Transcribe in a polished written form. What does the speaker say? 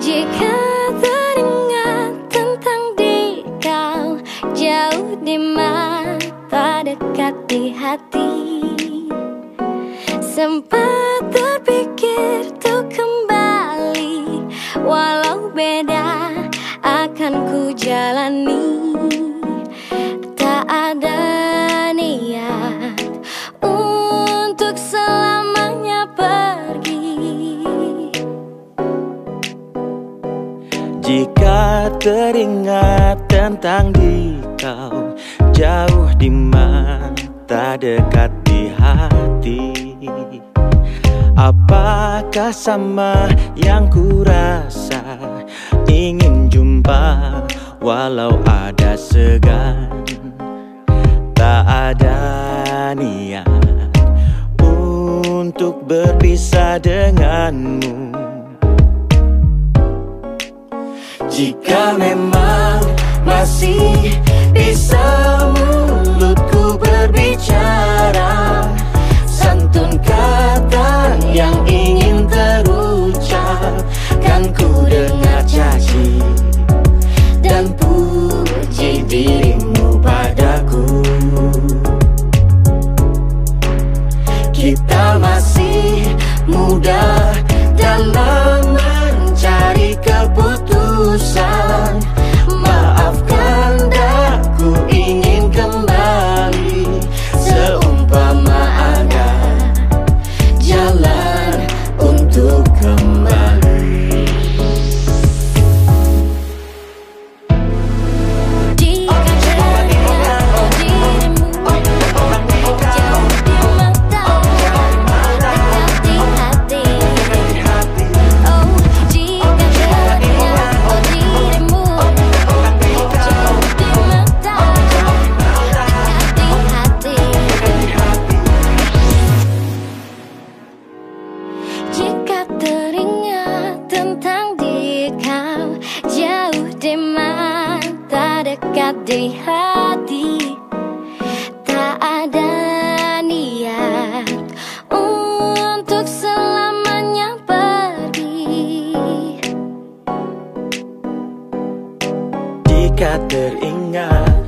Jika teringat tentang dikau, jauh di mata, dekat di hati, sempat terpikir untuk kembali, walau beda akan ku jalani. Tak ada niat untuk selamanya pergi. Jika teringat tentang dikau, jauh di mata, dekat di hati, apakah sama yang ku rasa? Ingin jumpa walau ada segan. Tak ada niat untuk berpisah denganmu. Jika memang masih bisa mulutku berbicara, santun kata yang ingin terucap, kan ku dengar caci dan puji dirimu padaku. Kita masih muda dalam mencari keputusan. Maafkan daku ingin kembali, seumpama ada jalan untuk kembali. Jika teringat tentang dikau, jauh di mata, dekat di hati, tak ada niat untuk selamanya pergi. Jika teringat